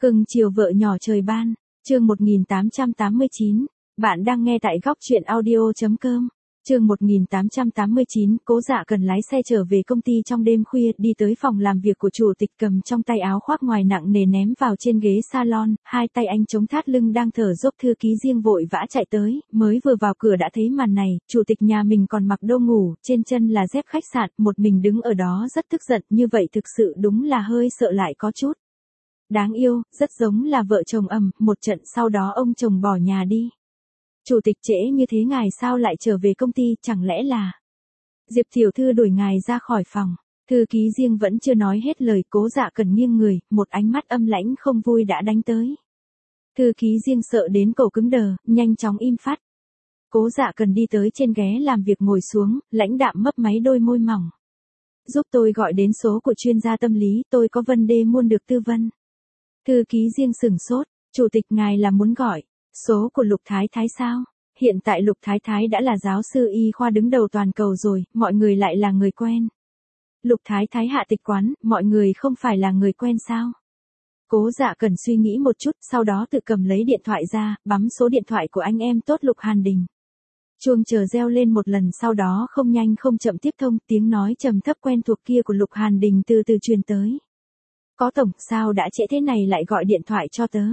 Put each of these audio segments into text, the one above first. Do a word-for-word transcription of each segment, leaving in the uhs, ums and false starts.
Cưng chiều vợ nhỏ trời ban, chương một nghìn tám trăm tám mươi chín, bạn đang nghe tại góc truyện audio.com. Chương một nghìn tám trăm tám mươi chín, Cố Dạ Cần lái xe trở về công ty trong đêm khuya, đi tới phòng làm việc của chủ tịch, cầm trong tay áo khoác ngoài nặng nề ném vào trên ghế salon, hai tay anh chống thắt lưng đang thở dốc. Thư ký riêng vội vã chạy tới, mới vừa vào cửa đã thấy màn này, chủ tịch nhà mình còn mặc đồ ngủ, trên chân là dép khách sạn, một mình đứng ở đó rất tức giận, như vậy thực sự đúng là hơi sợ lại có chút. Đáng yêu, rất giống là vợ chồng ầm, một trận sau đó ông chồng bỏ nhà đi. Chủ tịch trễ như thế ngài sao lại trở về công ty, chẳng lẽ là Diệp tiểu thư đuổi ngài ra khỏi phòng. Thư ký riêng vẫn chưa nói hết lời, Cố Dạ Cần nghiêng người, một ánh mắt âm lãnh không vui đã đánh tới. Thư ký riêng sợ đến cổ cứng đờ, nhanh chóng im phắt. Cố Dạ Cần đi tới trên ghế làm việc ngồi xuống, lãnh đạm mấp máy đôi môi mỏng. Giúp tôi gọi đến số của chuyên gia tâm lý, tôi có vấn đề muốn được tư vấn. Thư ký riêng sửng sốt, chủ tịch ngài là muốn gọi số của Lục Thái Thái sao? Hiện tại Lục Thái Thái đã là giáo sư y khoa đứng đầu toàn cầu rồi, mọi người lại là người quen. Lục Thái Thái hạ tịch quán, mọi người không phải là người quen sao? Cố Dạ Cần suy nghĩ một chút, sau đó tự cầm lấy điện thoại ra, bấm số điện thoại của anh em tốt Lục Hàn Đình. Chuông chờ reo lên một lần, sau đó không nhanh không chậm tiếp thông, tiếng nói trầm thấp quen thuộc kia của Lục Hàn Đình từ từ truyền tới. Có tổng, sao đã trễ thế này lại gọi điện thoại cho tớ?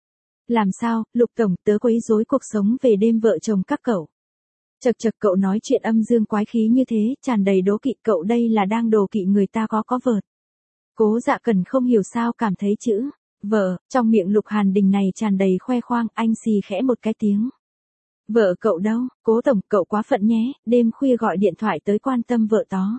Làm sao, Lục tổng, tớ quấy rối cuộc sống về đêm vợ chồng các cậu. Chật chật, cậu nói chuyện âm dương quái khí như thế, tràn đầy đố kỵ, cậu đây là đang đố kỵ người ta có có vợt. Cố Dạ Cần không hiểu sao cảm thấy chữ vợ trong miệng Lục Hàn Đình này tràn đầy khoe khoang, anh xì khẽ một cái tiếng. Vợ cậu đâu? Cố tổng, cậu quá phận nhé, đêm khuya gọi điện thoại tới quan tâm vợ tó.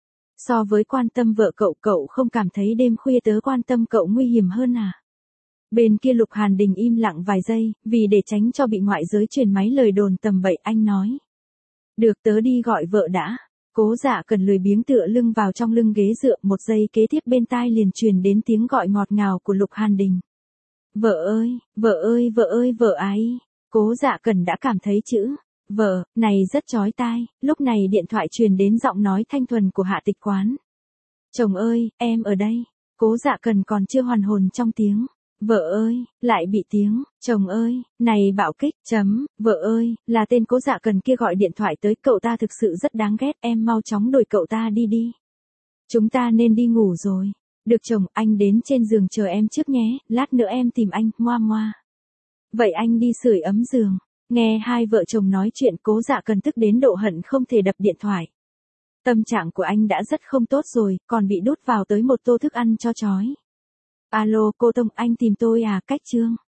So với quan tâm vợ cậu, cậu không cảm thấy đêm khuya tớ quan tâm cậu nguy hiểm hơn à? Bên kia Lục Hàn Đình im lặng vài giây, vì để tránh cho bị ngoại giới truyền máy lời đồn tầm bậy, anh nói. Được, tớ đi gọi vợ đã. Cố Dạ Cần lười biếng tựa lưng vào trong lưng ghế dựa, một giây kế tiếp bên tai liền truyền đến tiếng gọi ngọt ngào của Lục Hàn Đình. Vợ ơi, vợ ơi, vợ ơi, vợ ái. Cố Dạ Cần đã cảm thấy chữ vợ này rất chói tai, lúc này điện thoại truyền đến giọng nói thanh thuần của hạ tịch quán. Chồng ơi, em ở đây. Cố Dạ Cần còn chưa hoàn hồn trong tiếng vợ ơi, lại bị tiếng chồng ơi này bạo kích. Chấm, vợ ơi, là tên Cố Dạ Cần kia gọi điện thoại tới, cậu ta thực sự rất đáng ghét, em mau chóng đuổi cậu ta đi đi. Chúng ta nên đi ngủ rồi. Được chồng, anh đến trên giường chờ em trước nhé, lát nữa em tìm anh, ngoa ngoa. Vậy anh đi sưởi ấm giường. Nghe hai vợ chồng nói chuyện, Cố Dạ Cần tức đến độ hận không thể đập điện thoại. Tâm trạng của anh đã rất không tốt rồi, còn bị đút vào tới một tô thức ăn cho chói. Alo, cô Tông, anh tìm tôi à? Cách Trương.